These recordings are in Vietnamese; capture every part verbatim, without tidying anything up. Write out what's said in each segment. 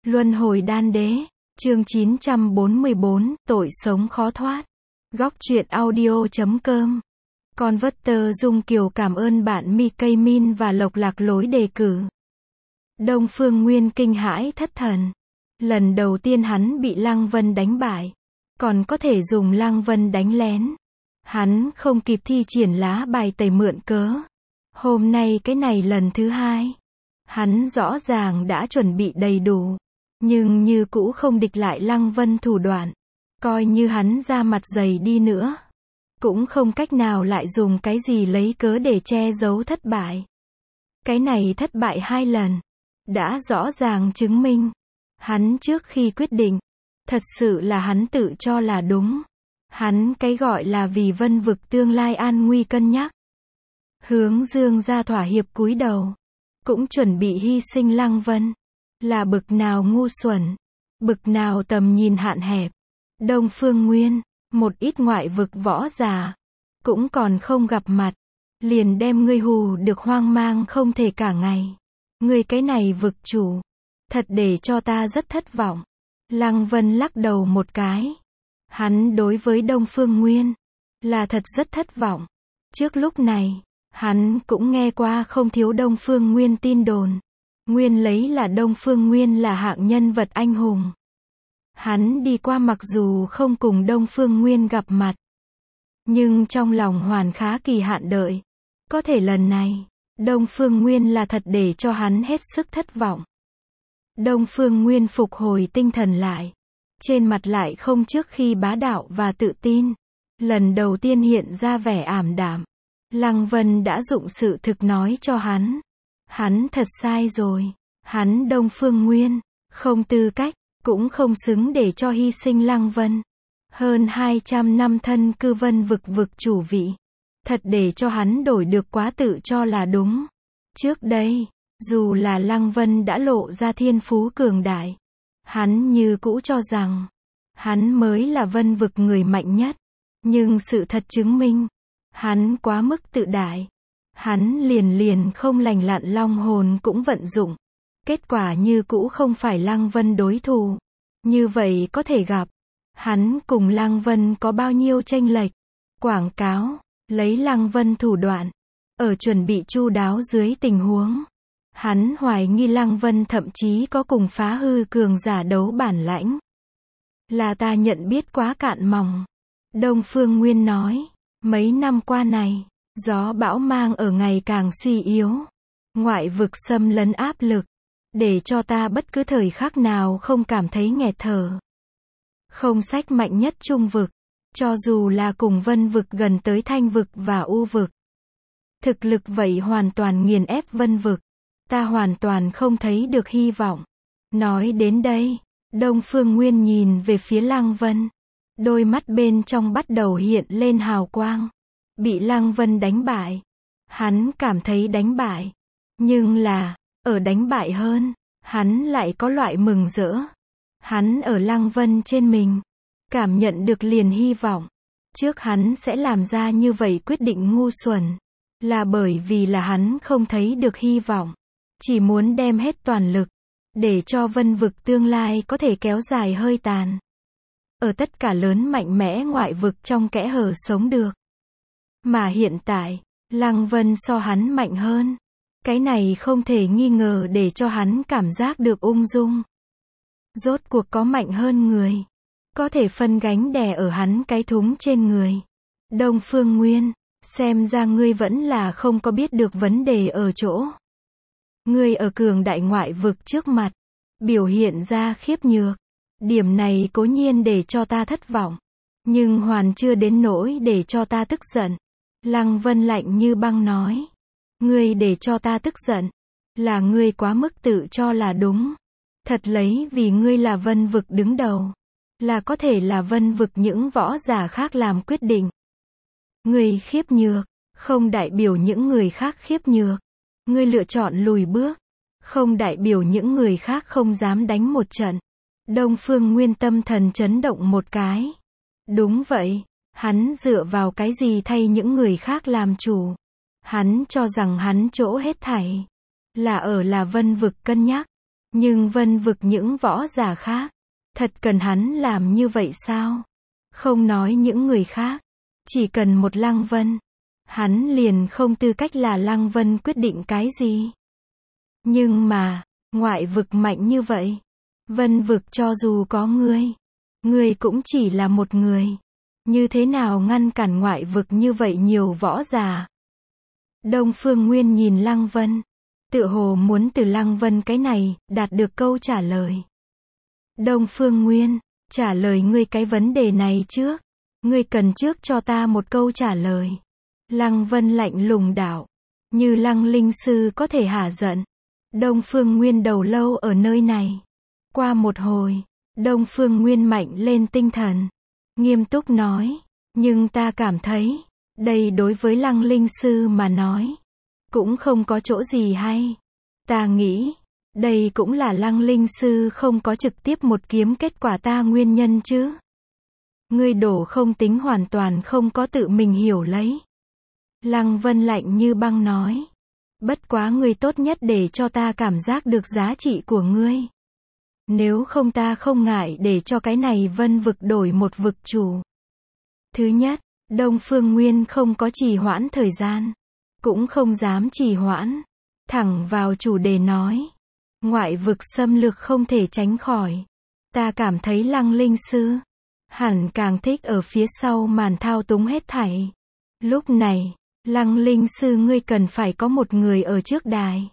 Luân hồi đan đế, chương chín trăm bốn mươi bốn, tội sống khó thoát. Góc truyện audio chấm com. Converter Dung Kiều cảm ơn bạn mi cây min và Lộc Lạc Lối đề cử. Đông Phương Nguyên kinh hãi thất thần. Lần đầu tiên hắn bị Lăng Vân đánh bại. Còn có thể dùng Lăng Vân đánh lén. Hắn không kịp thi triển lá bài tẩy mượn cớ. Hôm nay cái này lần thứ hai. Hắn rõ ràng đã chuẩn bị đầy đủ. Nhưng như cũ không địch lại Lăng Vân thủ đoạn. Coi như hắn ra mặt dày đi nữa. Cũng không cách nào lại dùng cái gì lấy cớ để che giấu thất bại. Cái này thất bại hai lần. Đã rõ ràng chứng minh. Hắn trước khi quyết định. Thật sự là hắn tự cho là đúng. Hắn cái gọi là vì Vân vực tương lai an nguy cân nhắc. Hướng Dương ra thỏa hiệp cúi đầu. Cũng chuẩn bị hy sinh Lăng Vân. Là bực nào ngu xuẩn. Bực nào tầm nhìn hạn hẹp. Đông Phương Nguyên, một ít ngoại vực võ giả. Cũng còn không gặp mặt. Liền đem ngươi hù được hoang mang không thể cả ngày. Ngươi cái này vực chủ. Thật để cho ta rất thất vọng. Lăng Vân lắc đầu một cái. Hắn đối với Đông Phương Nguyên. Là thật rất thất vọng. Trước lúc này. Hắn cũng nghe qua không thiếu Đông Phương Nguyên tin đồn. Nguyên lấy là Đông Phương Nguyên là hạng nhân vật anh hùng. Hắn đi qua mặc dù không cùng Đông Phương Nguyên gặp mặt. Nhưng trong lòng hoàn khá kỳ hạn đợi. Có thể lần này, Đông Phương Nguyên là thật để cho hắn hết sức thất vọng. Đông Phương Nguyên phục hồi tinh thần lại. Trên mặt lại không trước khi bá đạo và tự tin. Lần đầu tiên hiện ra vẻ ảm đạm. Lăng Vân đã dụng sự thực nói cho hắn. Hắn thật sai rồi. Hắn Đông Phương Nguyên, không tư cách, cũng không xứng để cho hy sinh Lăng Vân. Hơn hai trăm năm thân cư Vân vực vực chủ vị. Thật để cho hắn đổi được quá tự cho là đúng. Trước đây, dù là Lăng Vân đã lộ ra thiên phú cường đại. Hắn như cũ cho rằng, hắn mới là Vân vực người mạnh nhất. Nhưng sự thật chứng minh, hắn quá mức tự đại. Hắn liền liền không lành lặn long hồn cũng vận dụng. Kết quả như cũ không phải Lăng Vân đối thủ. Như vậy có thể gặp. Hắn cùng Lăng Vân có bao nhiêu chênh lệch. Quảng cáo. Lấy Lăng Vân thủ đoạn. Ở chuẩn bị chu đáo dưới tình huống. Hắn hoài nghi Lăng Vân thậm chí có cùng phá hư cường giả đấu bản lãnh. Là ta nhận biết quá cạn mỏng. Đông Phương Nguyên nói. Mấy năm qua này. Gió bão mang ở ngày càng suy yếu. Ngoại vực xâm lấn áp lực. Để cho ta bất cứ thời khắc nào không cảm thấy nghẹt thở. Không sách mạnh nhất trung vực. Cho dù là cùng Vân vực gần tới Thanh vực và U vực. Thực lực vậy hoàn toàn nghiền ép Vân vực. Ta hoàn toàn không thấy được hy vọng. Nói đến đây. Đông Phương Nguyên nhìn về phía Lăng Vân. Đôi mắt bên trong bắt đầu hiện lên hào quang. Bị Lăng Vân đánh bại. Hắn cảm thấy đánh bại. Nhưng là, ở đánh bại hơn, hắn lại có loại mừng rỡ. Hắn ở Lăng Vân trên mình. Cảm nhận được liền hy vọng. Trước hắn sẽ làm ra như vậy quyết định ngu xuẩn. Là bởi vì là hắn không thấy được hy vọng. Chỉ muốn đem hết toàn lực. Để cho Vân vực tương lai có thể kéo dài hơi tàn. Ở tất cả lớn mạnh mẽ ngoại vực trong kẽ hở sống được. Mà hiện tại, Lăng Vân so hắn mạnh hơn. Cái này không thể nghi ngờ để cho hắn cảm giác được ung dung. Rốt cuộc có mạnh hơn người. Có thể phân gánh đè ở hắn cái thúng trên người. Đông Phương Nguyên, xem ra ngươi vẫn là không có biết được vấn đề ở chỗ. Ngươi ở cường đại ngoại vực trước mặt. Biểu hiện ra khiếp nhược. Điểm này cố nhiên để cho ta thất vọng. Nhưng hoàn chưa đến nỗi để cho ta tức giận. Lăng Vân lạnh như băng nói. Ngươi để cho ta tức giận. Là ngươi quá mức tự cho là đúng. Thật lấy vì ngươi là Vân vực đứng đầu. Là có thể là Vân vực những võ giả khác làm quyết định. Ngươi khiếp nhược. Không đại biểu những người khác khiếp nhược. Ngươi lựa chọn lùi bước. Không đại biểu những người khác không dám đánh một trận. Đông Phương Nguyên tâm thần chấn động một cái. Đúng vậy. Hắn dựa vào cái gì thay những người khác làm chủ. Hắn cho rằng hắn chỗ hết thảy. Là ở là Vân vực cân nhắc. Nhưng Vân Vực những võ giả khác, thật cần hắn làm như vậy sao? Không nói những người khác, chỉ cần một Lăng Vân, hắn liền không tư cách là Lăng Vân quyết định cái gì. Nhưng mà, ngoại vực mạnh như vậy, Vân Vực cho dù có ngươi, ngươi cũng chỉ là một người. Như thế nào ngăn cản ngoại vực như vậy nhiều võ giả? Đông Phương Nguyên nhìn Lăng Vân, tựa hồ muốn từ Lăng Vân cái này, đạt được câu trả lời. Đông Phương Nguyên, trả lời ngươi cái vấn đề này trước. Ngươi cần trước cho ta một câu trả lời. Lăng Vân lạnh lùng đạo. Như Lăng Linh Sư có thể hả giận. Đông Phương Nguyên đầu lâu ở nơi này. Qua một hồi, Đông Phương Nguyên mạnh lên tinh thần. Nghiêm túc nói. Nhưng ta cảm thấy, đây đối với Lăng Linh Sư mà nói, cũng không có chỗ gì hay. Ta nghĩ, đây cũng là Lăng Linh Sư không có trực tiếp một kiếm kết quả ta nguyên nhân chứ. Ngươi đổ không tính hoàn toàn không có tự mình hiểu lấy. Lăng Vân lạnh như băng nói. Bất quá ngươi tốt nhất để cho ta cảm giác được giá trị của ngươi. Nếu không ta không ngại để cho cái này Vân Vực đổi một vực chủ. Thứ nhất, Đông Phương Nguyên không có trì hoãn thời gian. Cũng không dám trì hoãn. Thẳng vào chủ đề nói. Ngoại vực xâm lược không thể tránh khỏi. Ta cảm thấy Lăng Linh Sư hẳn càng thích ở phía sau màn thao túng hết thảy. Lúc này, Lăng Linh Sư ngươi cần phải có một người ở trước đài.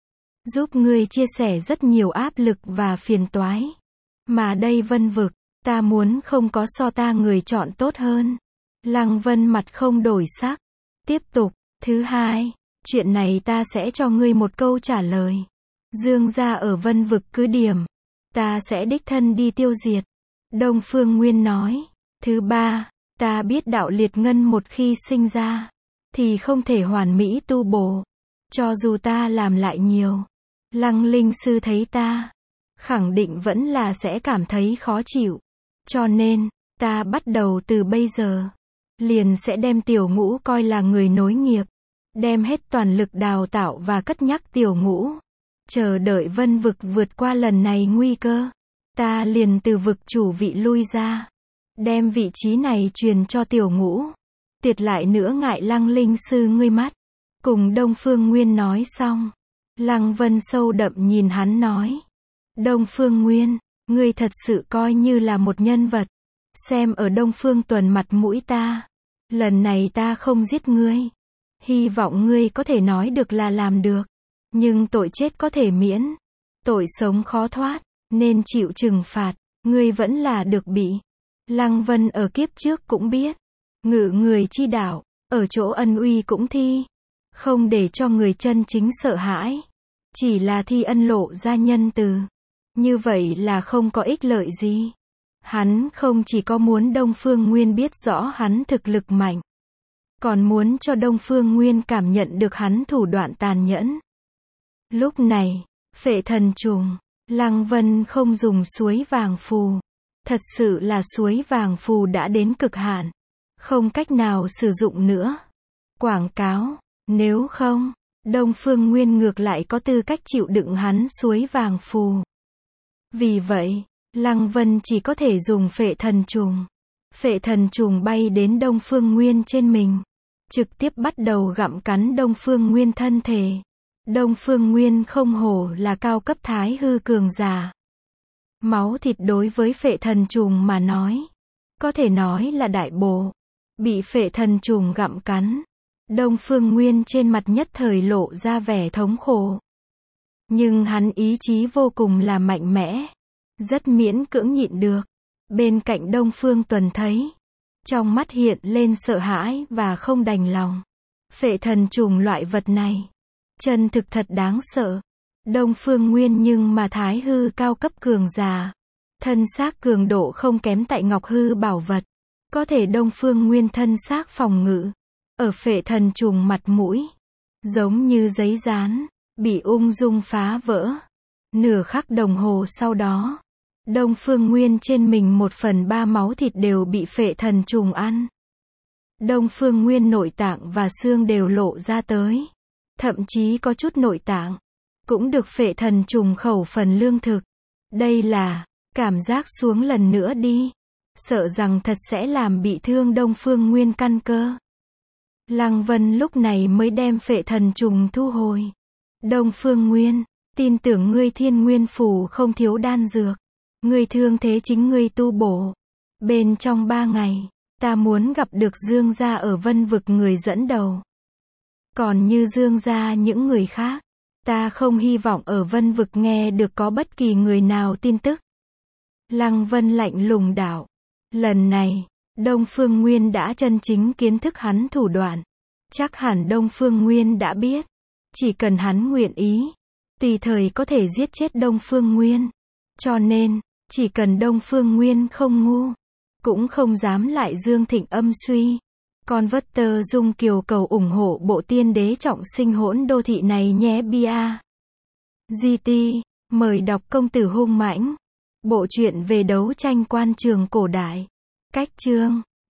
Giúp ngươi chia sẻ rất nhiều áp lực và phiền toái. Mà đây Vân Vực, ta muốn không có so ta người chọn tốt hơn. Lăng Vân mặt không đổi sắc. Tiếp tục, thứ hai, chuyện này ta sẽ cho ngươi một câu trả lời. Dương gia ở Vân Vực cứ điểm, ta sẽ đích thân đi tiêu diệt. Đông Phương Nguyên nói. Thứ ba, ta biết đạo liệt ngân một khi sinh ra, thì không thể hoàn mỹ tu bổ. Cho dù ta làm lại nhiều, Lăng Linh Sư thấy ta, khẳng định vẫn là sẽ cảm thấy khó chịu. Cho nên, ta bắt đầu từ bây giờ, liền sẽ đem Tiểu Ngũ coi là người nối nghiệp. Đem hết toàn lực đào tạo và cất nhắc Tiểu Ngũ. Chờ đợi Vân Vực vượt qua lần này nguy cơ. Ta liền từ vực chủ vị lui ra. Đem vị trí này truyền cho Tiểu Ngũ. Tiệt lại nữa ngại Lăng Linh Sư ngươi mắt. Cùng Đông Phương Nguyên nói xong. Lăng Vân sâu đậm nhìn hắn nói. Đông Phương Nguyên, ngươi thật sự coi như là một nhân vật. Xem ở Đông Phương Tuần mặt mũi ta. Lần này ta không giết ngươi. Hy vọng ngươi có thể nói được là làm được. Nhưng tội chết có thể miễn. Tội sống khó thoát. Nên chịu trừng phạt. Ngươi vẫn là được bị. Lăng Vân ở kiếp trước cũng biết. Ngự người chi đạo. Ở chỗ ân uy cũng thi. Không để cho người chân chính sợ hãi. Chỉ là thi ân lộ ra nhân từ. Như vậy là không có ích lợi gì. Hắn không chỉ có muốn Đông Phương Nguyên biết rõ hắn thực lực mạnh. Còn muốn cho Đông Phương Nguyên cảm nhận được hắn thủ đoạn tàn nhẫn. Lúc này, phệ thần trùng, Lăng Vân không dùng suối vàng phù. Thật sự là suối vàng phù đã đến cực hạn. Không cách nào sử dụng nữa. Quảng cáo, nếu không, Đông Phương Nguyên ngược lại có tư cách chịu đựng hắn suối vàng phù. Vì vậy, Lăng Vân chỉ có thể dùng phệ thần trùng. Phệ thần trùng bay đến Đông Phương Nguyên trên mình. Trực tiếp bắt đầu gặm cắn Đông Phương Nguyên thân thể. Đông Phương Nguyên không hổ là cao cấp thái hư cường giả. Máu thịt đối với phệ thần trùng mà nói. Có thể nói là đại bổ. Bị phệ thần trùng gặm cắn. Đông Phương Nguyên trên mặt nhất thời lộ ra vẻ thống khổ. Nhưng hắn ý chí vô cùng là mạnh mẽ. Rất miễn cưỡng nhịn được. Bên cạnh Đông Phương Tuần thấy. Trong mắt hiện lên sợ hãi và không đành lòng. Phệ thần trùng loại vật này. Chân thực thật đáng sợ. Đông Phương Nguyên nhưng mà thái hư cao cấp cường giả. Thân xác cường độ không kém tại ngọc hư bảo vật. Có thể Đông Phương Nguyên thân xác phòng ngự. Ở phệ thần trùng mặt mũi. Giống như giấy dán. Bị ung dung phá vỡ. Nửa khắc đồng hồ sau đó. Đông Phương Nguyên trên mình một phần ba máu thịt đều bị phệ thần trùng ăn. Đông Phương Nguyên nội tạng và xương đều lộ ra tới. Thậm chí có chút nội tạng cũng được phệ thần trùng khẩu phần lương thực. Đây là cảm giác xuống lần nữa đi. Sợ rằng thật sẽ làm bị thương Đông Phương Nguyên căn cơ. Lăng Vân lúc này mới đem phệ thần trùng thu hồi. Đông Phương Nguyên, tin tưởng ngươi Thiên Nguyên Phủ không thiếu đan dược. Ngươi thương thế chính ngươi tu bổ. Bên trong ba ngày, ta muốn gặp được Dương gia ở Vân Vực người dẫn đầu. Còn như Dương gia những người khác, ta không hy vọng ở Vân Vực nghe được có bất kỳ người nào tin tức. Lăng Vân lạnh lùng đạo. Lần này, Đông Phương Nguyên đã chân chính kiến thức hắn thủ đoạn. Chắc hẳn Đông Phương Nguyên đã biết. Chỉ cần hắn nguyện ý, tùy thời có thể giết chết Đông Phương Nguyên. Cho nên, chỉ cần Đông Phương Nguyên không ngu, cũng không dám lại Dương Thịnh âm suy. Con vất tơ dung kiều cầu ủng hộ bộ tiên đế trọng sinh hỗn đô thị này nhé bia. giê tê, mời đọc công tử hung mãnh. Bộ truyện về đấu tranh quan trường cổ đại. Cách chương